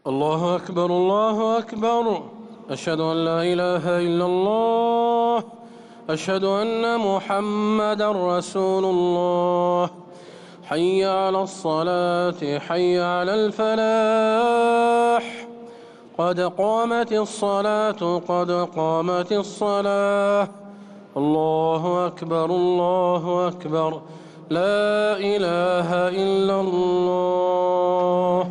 الله أكبر الله أكبر. أشهد أن لا إله إلا الله. أشهد أن محمدا رسول الله. حي على الصلاة حي على الفلاح. قد قامت الصلاة قد قامت الصلاة. الله أكبر الله أكبر. لا إله إلا الله.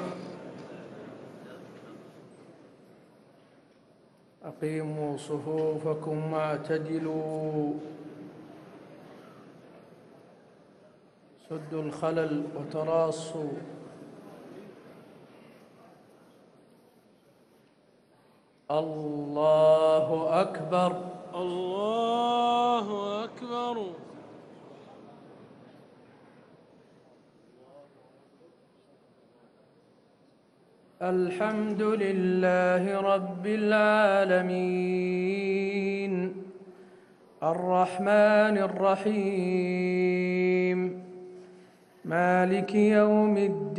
أقيموا صفوفكم واعتدلوا، سدوا الخلل وتراصوا. الله أكبر الله أكبر. الحمد لله رب العالمين، الرحمن الرحيم، مالك يوم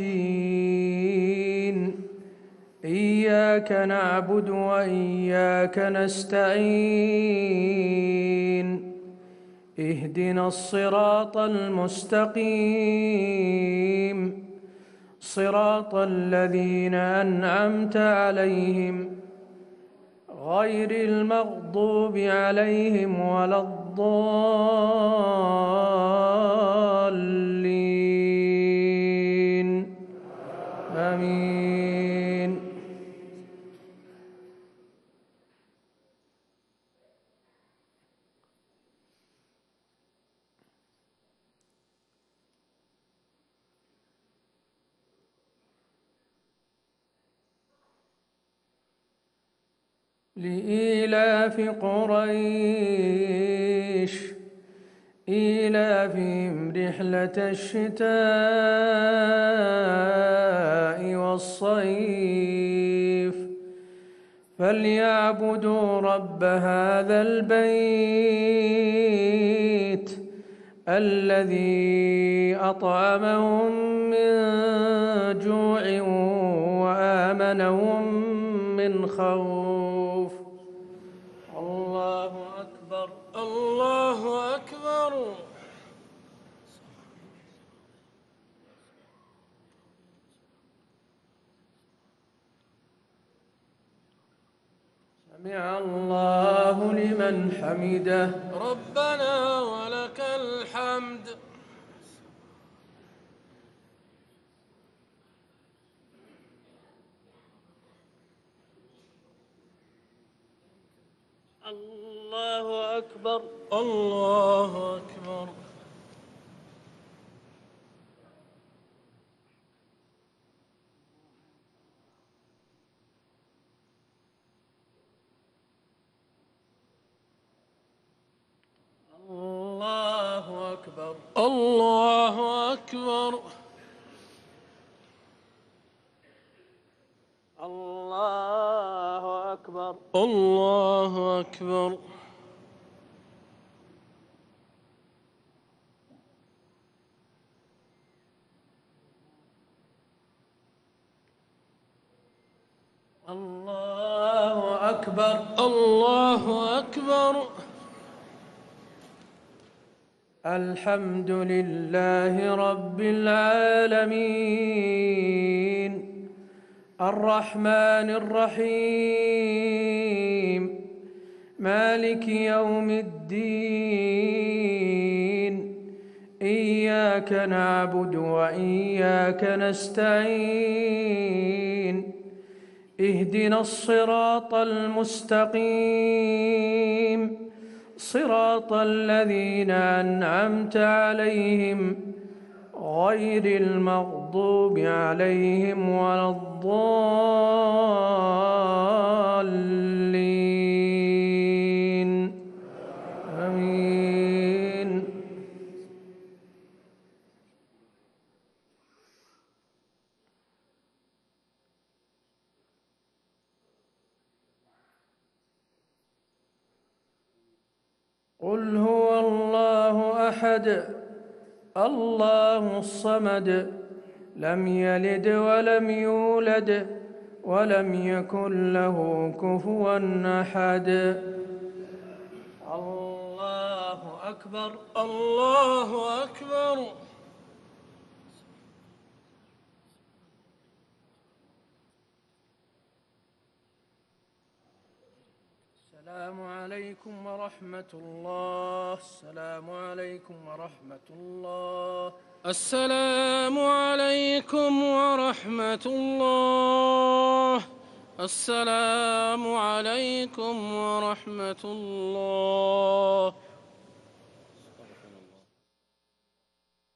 الدين. إياك نعبد وإياك نستعين، اهدنا الصراط المستقيم، صراط الذين أنعمت عليهم غير المغضوب عليهم ولا الضالين. آمين. لإيلاف قريش إيلافهم رحلة الشتاء والصيف، فليعبدوا رب هذا البيت الذي أطعمهم من جوع وآمنهم من خوف. الله أكبر الله أكبر. سمع الله لمن حمده. ربنا ولك الحمد. الله أكبر الله أكبر. الله أكبر الله أكبر. الله أكبر. الله أكبر. الله أكبر. الله أكبر. الحمد لله رب العالمين، الرحمن الرحيم، مالك يوم الدين. إياك نعبد وإياك نستعين، اهدنا الصراط المستقيم، صراط الذين أنعمت عليهم غير المغضوب عليهم ولا الضالين. آمين. قل هو الله أحد الله الصمد، لم يلد ولم يولد ولم يكن له كفوا أحد. الله أكبر. الله أكبر. السلام عليكم ورحمة الله. السلام عليكم ورحمة الله. السلام عليكم ورحمة الله. السلام عليكم ورحمة الله.